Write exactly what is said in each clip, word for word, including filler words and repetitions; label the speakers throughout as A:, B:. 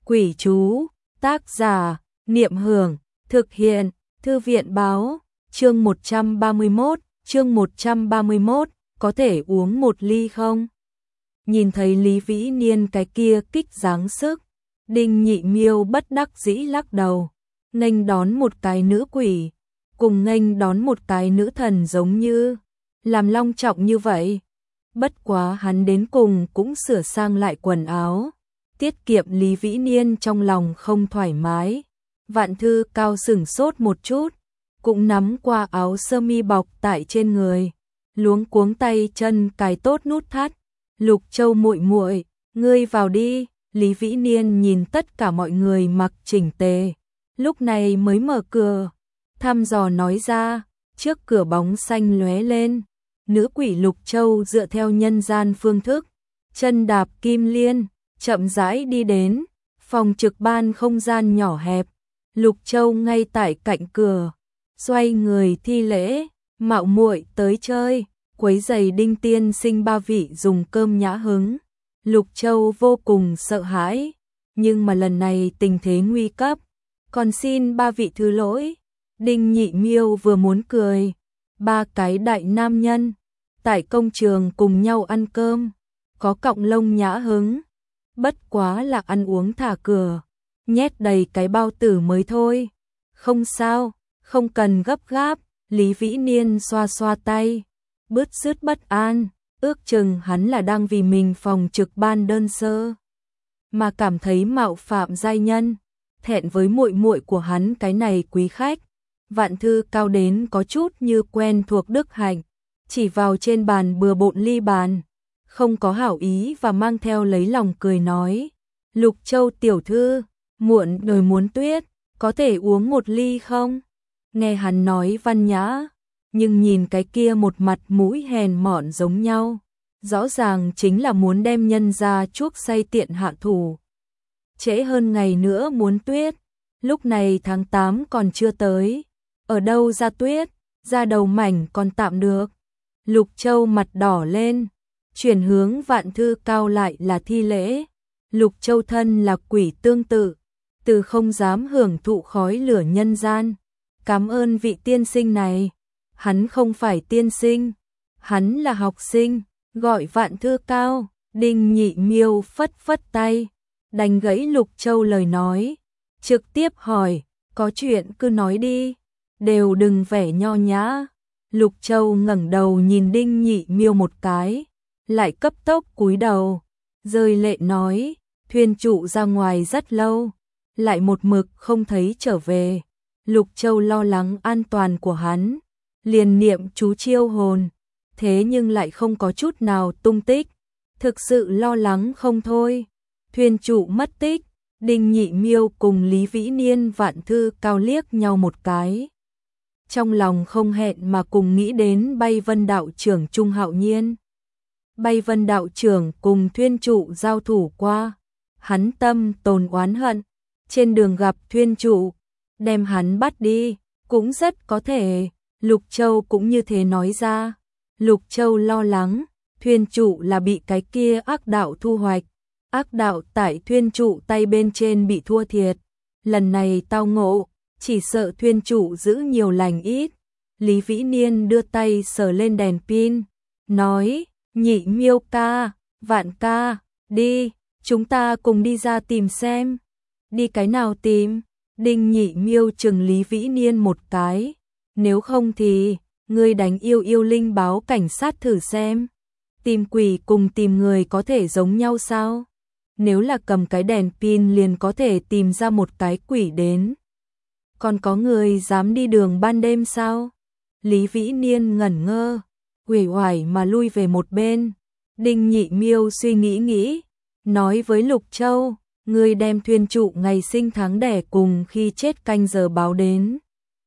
A: Quỷ chú, tác giả, Niệm Hưởng, thực hiện, Thư viện báo, chương một trăm ba mươi mốt, chương một trăm ba mươi mốt, có thể uống một ly không? Nhìn thấy Lý Vĩ Niên cái kia kích dáng sức, Đinh Nhị Miêu bất đắc dĩ lắc đầu, nghênh đón một cái nữ quỷ, cùng nghênh đón một cái nữ thần giống như, làm long trọng như vậy. Bất quá hắn đến cùng cũng sửa sang lại quần áo, tiết kiệm Lý Vĩ Niên trong lòng không thoải mái. Vạn Thư Cao sửng sốt một chút, cũng nắm qua áo sơ mi bọc tại trên người, luống cuống tay chân cài tốt nút thắt. Lục Châu muội muội, ngươi vào đi. Lý Vĩ Niên nhìn tất cả mọi người mặc chỉnh tề, lúc này mới mở cửa, thăm dò nói ra. Trước cửa bóng xanh lóe lên, nữ quỷ Lục Châu dựa theo nhân gian phương thức, chân đạp kim liên, chậm rãi đi đến phòng trực ban không gian nhỏ hẹp. Lục Châu ngay tại cạnh cửa, xoay người thi lễ, mạo muội tới chơi, quấy giày Đinh tiên sinh ba vị dùng cơm nhã hứng. Lục Châu vô cùng sợ hãi, nhưng mà lần này tình thế nguy cấp, còn xin ba vị thứ lỗi. Đinh Nhị Miêu vừa muốn cười, ba cái đại nam nhân tại công trường cùng nhau ăn cơm, có cọng lông nhã hứng, bất quá là ăn uống thả cửa, nhét đầy cái bao tử mới thôi. Không sao, không cần gấp gáp. Lý Vĩ Niên xoa xoa tay, bứt rứt bất an, ước chừng hắn là đang vì mình phòng trực ban đơn sơ mà cảm thấy mạo phạm giai nhân, thẹn với muội muội của hắn cái này quý khách. Vạn Thư Cao đến có chút như quen thuộc đức hạnh, chỉ vào trên bàn bừa bộn ly bàn, không có hảo ý và mang theo lấy lòng cười nói: Lục Châu tiểu thư, muộn đời muốn tuyết, có thể uống một ly không? Nghe hắn nói văn nhã, nhưng nhìn cái kia một mặt mũi hèn mọn giống nhau, rõ ràng chính là muốn đem nhân ra chuốc say tiện hạ thủ. Trễ hơn ngày nữa muốn tuyết, lúc này tháng tám còn chưa tới, ở đâu ra tuyết, ra đầu mảnh còn tạm được. Lục Châu mặt đỏ lên, chuyển hướng Vạn Thư Cao lại là thi lễ. Lục Châu thân là quỷ tương tự, từ không dám hưởng thụ khói lửa nhân gian. Cảm ơn vị tiên sinh này. Hắn không phải tiên sinh, hắn là học sinh, gọi Vạn Thư Cao. Đinh Nhị Miêu phất phất tay, đánh gãy Lục Châu lời nói, trực tiếp hỏi: có chuyện cứ nói đi, đều đừng vẻ nho nhã. Lục Châu ngẩng đầu nhìn Đinh Nhị Miêu một cái, lại cấp tốc cúi đầu, rơi lệ nói: thuyền trụ ra ngoài rất lâu, lại một mực không thấy trở về. Lục Châu lo lắng an toàn của hắn, liền niệm chú chiêu hồn, thế nhưng lại không có chút nào tung tích, thực sự lo lắng không thôi. Thuyền trụ mất tích. Đinh Nhị Miêu cùng Lý Vĩ Niên Vạn Thư Cao liếc nhau một cái, trong lòng không hẹn mà cùng nghĩ đến Bay Vân đạo trưởng Trung Hạo Nhiên. Bay Vân đạo trưởng cùng thuyền trụ giao thủ qua, hắn tâm tồn oán hận, trên đường gặp thuyền trụ, đem hắn bắt đi, cũng rất có thể. Lục Châu cũng như thế nói ra. Lục Châu lo lắng, thuyền trụ là bị cái kia ác đạo thu hoạch, ác đạo tại thuyền trụ tay bên trên bị thua thiệt, lần này tao ngộ, chỉ sợ thuyền trụ giữ nhiều lành ít. Lý Vĩ Niên đưa tay sờ lên đèn pin, nói: Nhị Miêu ca, Vạn ca, đi, chúng ta cùng đi ra tìm xem. Đi cái nào tìm? Đinh Nhị Miêu chừng Lý Vĩ Niên một cái, nếu không thì ngươi đánh yêu yêu linh báo cảnh sát thử xem. Tìm quỷ cùng tìm người có thể giống nhau sao? Nếu là cầm cái đèn pin liền có thể tìm ra một cái quỷ đến, còn có người dám đi đường ban đêm sao? Lý Vĩ Niên ngẩn ngơ, uể oải mà lui về một bên. Đinh Nhị Miêu suy nghĩ nghĩ, nói với Lục Châu: ngươi đem thuyền trụ ngày sinh tháng đẻ cùng khi chết canh giờ báo đến,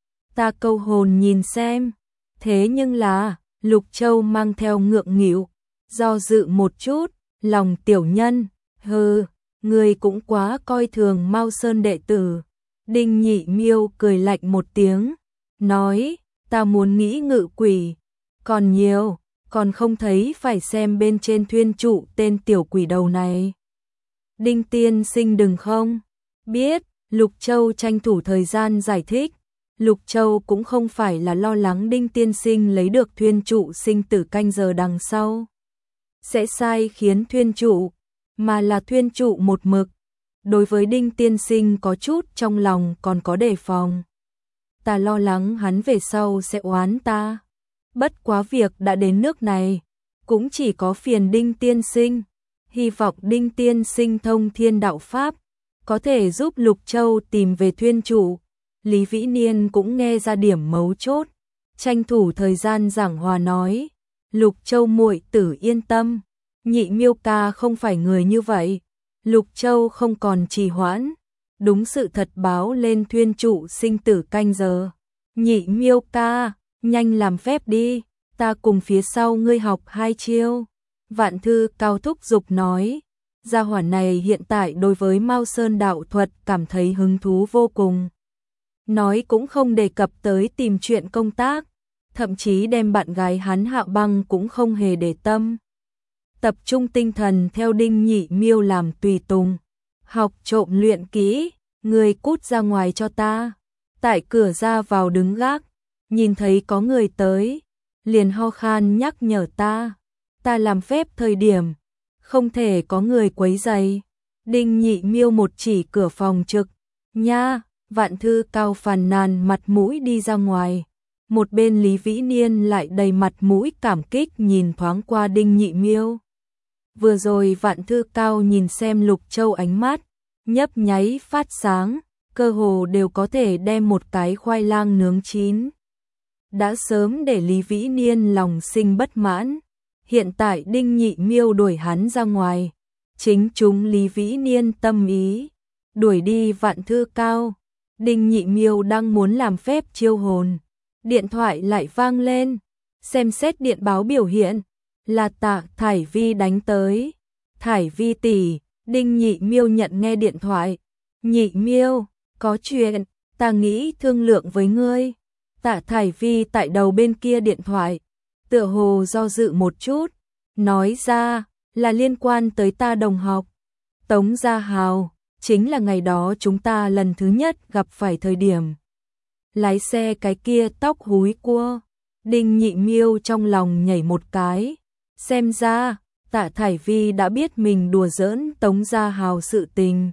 A: ta câu hồn nhìn xem. Thế nhưng là, Lục Châu mang theo ngượng nghịu, do dự một chút, lòng tiểu nhân, hừ, ngươi cũng quá coi thường Mao Sơn đệ tử. Đinh Nhị Miêu cười lạnh một tiếng, nói: ta muốn nghĩ ngự quỷ, còn nhiều, còn không thấy phải xem bên trên thuyền trụ tên tiểu quỷ đầu này. Đinh tiên sinh đừng không, Biết, Lục Châu tranh thủ thời gian giải thích. Lục Châu cũng không phải là lo lắng Đinh tiên sinh lấy được thuyên trụ sinh tử canh giờ đằng sau sẽ sai khiến thuyên trụ, mà là thuyên trụ một mực. Đối với Đinh tiên sinh có chút trong lòng còn có đề phòng. Ta lo lắng hắn về sau sẽ oán ta. Bất quá việc đã đến nước này, cũng chỉ có phiền Đinh tiên sinh. Hy vọng Đinh tiên sinh thông thiên đạo pháp, có thể giúp Lục Châu tìm về thuyên trụ. Lý Vĩ Niên cũng nghe ra điểm mấu chốt, tranh thủ thời gian giảng hòa nói, Lục Châu muội tử yên tâm, Nhị Miêu ca không phải người như vậy. Lục Châu không còn trì hoãn, đúng sự thật báo lên thuyên trụ sinh tử canh giờ. Nhị Miêu ca, nhanh làm phép đi, ta cùng phía sau ngươi học hai chiêu. Vạn Thư Cao thúc giục nói, gia hỏa này hiện tại đối với Mao Sơn đạo thuật cảm thấy hứng thú vô cùng. Nói cũng không đề cập tới tìm chuyện công tác, thậm chí đem bạn gái hắn Hạ Băng cũng không hề để tâm. Tập trung tinh thần theo Đinh Nhị Miêu làm tùy tùng, học trộm luyện kỹ, người cút ra ngoài cho ta. Tại cửa ra vào đứng gác, nhìn thấy có người tới, liền ho khan nhắc nhở ta. Ta làm phép thời điểm, không thể có người quấy rầy. Đinh Nhị Miêu một chỉ cửa phòng trực, nha. Vạn Thư Cao phàn nàn mặt mũi đi ra ngoài. Một bên Lý Vĩ Niên lại đầy mặt mũi cảm kích nhìn thoáng qua Đinh Nhị Miêu. Vừa rồi Vạn Thư Cao nhìn xem Lục Châu ánh mắt, nhấp nháy phát sáng, cơ hồ đều có thể đem một cái khoai lang nướng chín. Đã sớm để Lý Vĩ Niên lòng sinh bất mãn. Hiện tại Đinh Nhị Miêu đuổi hắn ra ngoài, chính chúng Lý Vĩ Niên tâm ý. Đuổi đi Vạn Thư Cao, Đinh Nhị Miêu đang muốn làm phép chiêu hồn, điện thoại lại vang lên, xem xét điện báo biểu hiện, là Tạ Thải Vi đánh tới. Thải Vi tỷ, Đinh Nhị Miêu nhận nghe điện thoại. Nhị Miêu, có chuyện, ta nghĩ thương lượng với ngươi. Tạ Thải Vi tại đầu bên kia điện thoại, tựa hồ do dự một chút, nói ra là liên quan tới ta đồng học Tống Gia Hào. Chính là ngày đó chúng ta lần thứ nhất gặp phải thời điểm lái xe cái kia tóc húi cua. Đinh Nhị Miêu trong lòng nhảy một cái, xem ra Tạ Thải Vi đã biết mình đùa giỡn Tống Gia Hào sự tình.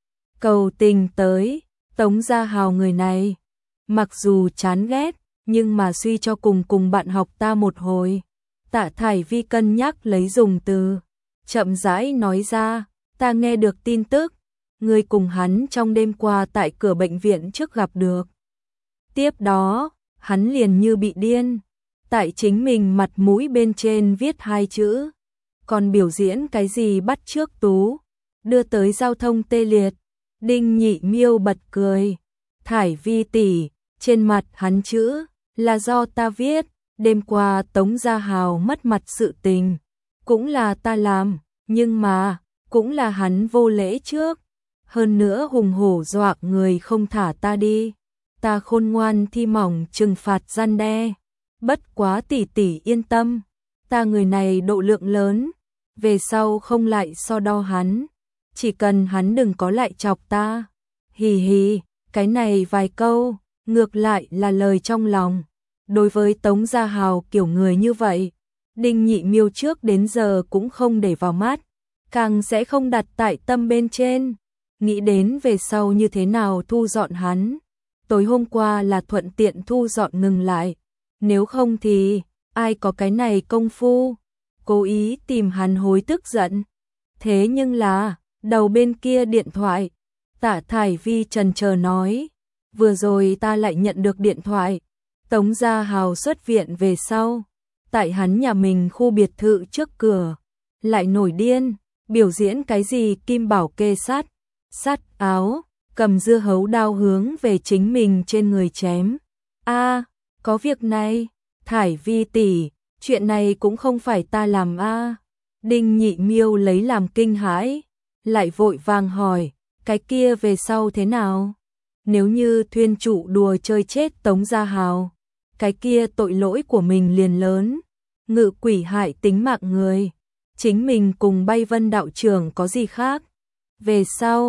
A: Cầu tình tới, Tống Gia Hào người này, mặc dù chán ghét, nhưng mà suy cho cùng cùng bạn học ta một hồi. Tạ Thải Vi cân nhắc lấy dùng từ, chậm rãi nói ra, ta nghe được tin tức. Người cùng hắn trong đêm qua tại cửa bệnh viện trước gặp được. Tiếp đó, hắn liền như bị điên. Tại chính mình mặt mũi bên trên viết hai chữ. Còn biểu diễn cái gì bắt chước tú. Đưa tới giao thông tê liệt. Đinh Nhị Miêu bật cười. Thải Vi tỷ, trên mặt hắn chữ, là do ta viết. Đêm qua Tống Gia Hào mất mặt sự tình. Cũng là ta làm, nhưng mà, cũng là hắn vô lễ trước. Hơn nữa hùng hổ dọa người không thả ta đi. Ta khôn ngoan thi mỏng trừng phạt gian đe. Bất quá tỷ tỷ yên tâm, ta người này độ lượng lớn, về sau không lại so đo hắn, chỉ cần hắn đừng có lại chọc ta. Hì hì, cái này vài câu, ngược lại là lời trong lòng. Đối với Tống Gia Hào kiểu người như vậy, Đinh Nhị Miêu trước đến giờ cũng không để vào mắt, càng sẽ không đặt tại tâm bên trên. Nghĩ đến về sau như thế nào thu dọn hắn. Tối hôm qua là thuận tiện thu dọn ngừng lại. Nếu không thì, ai có cái này công phu. Cố ý tìm hắn hối tức giận. Thế nhưng là, đầu bên kia điện thoại, Tạ Thải Vi trần chờ nói. Vừa rồi ta lại nhận được điện thoại. Tống Gia Hào xuất viện về sau. Tại hắn nhà mình khu biệt thự trước cửa. Lại nổi điên, biểu diễn cái gì kim bảo kê sát. Sắt áo, cầm dưa hấu đao hướng về chính mình trên người chém. A, à, có việc này, Thải Vi tỷ, chuyện này cũng không phải ta làm a. À. Đinh Nhị Miêu lấy làm kinh hãi, lại vội vàng hỏi, cái kia về sau thế nào? Nếu như thuyên trụ đùa chơi chết Tống Gia Hào, cái kia tội lỗi của mình liền lớn, ngự quỷ hại tính mạng người, chính mình cùng Bay Vân đạo trưởng có gì khác? Về sau,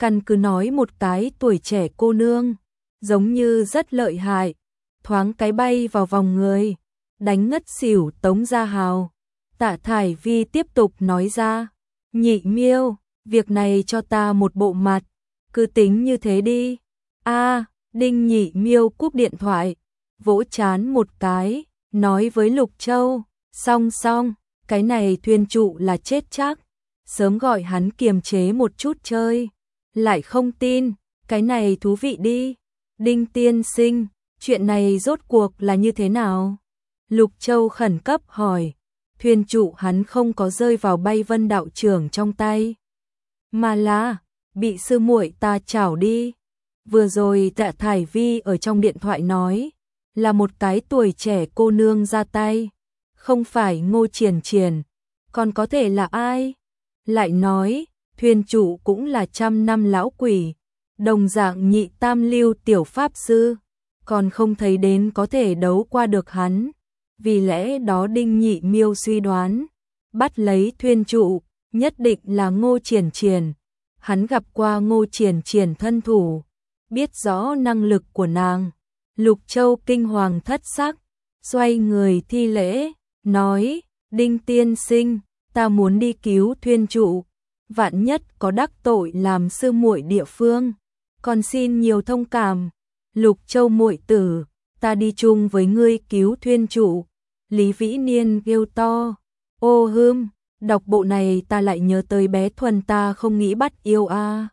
A: căn cứ nói một cái tuổi trẻ cô nương, giống như rất lợi hại, thoáng cái bay vào vòng người, đánh ngất xỉu Tống Gia Hào. Tạ Thải Vi tiếp tục nói ra, Nhị Miêu, việc này cho ta một bộ mặt, cứ tính như thế đi. A, Đinh Nhị Miêu cúp điện thoại, vỗ chán một cái, nói với Lục Châu, xong xong, cái này thuyền trụ là chết chắc, sớm gọi hắn kiềm chế một chút chơi, lại không tin, cái này thú vị đi. Đinh tiên sinh, chuyện này rốt cuộc là như thế nào? Lục Châu khẩn cấp hỏi, thuyền trụ hắn không có rơi vào Bay Vân đạo trưởng trong tay, mà là bị sư muội ta chảo đi. Vừa rồi Tạ Thải Vi ở trong điện thoại nói, là một cái tuổi trẻ cô nương ra tay, không phải Ngô Triển Triển, còn có thể là ai? Lại nói, thuyền trụ cũng là trăm năm lão quỷ, đồng dạng nhị tam lưu tiểu pháp sư, còn không thấy đến có thể đấu qua được hắn. Vì lẽ đó Đinh Nhị Miêu suy đoán, bắt lấy thuyền trụ, nhất định là Ngô Triển Triển. Hắn gặp qua Ngô Triển Triển thân thủ, biết rõ năng lực của nàng. Lục Châu kinh hoàng thất sắc, xoay người thi lễ, nói, Đinh tiên sinh, ta muốn đi cứu thuyền trụ, vạn nhất có đắc tội làm sư muội địa phương, còn xin nhiều thông cảm. Lục Châu muội tử, ta đi chung với ngươi cứu thuyền trụ. Lý Vĩ Niên kêu to, ô hưm, đọc bộ này ta lại nhớ tới bé Thuần ta không nghĩ bắt yêu a. À.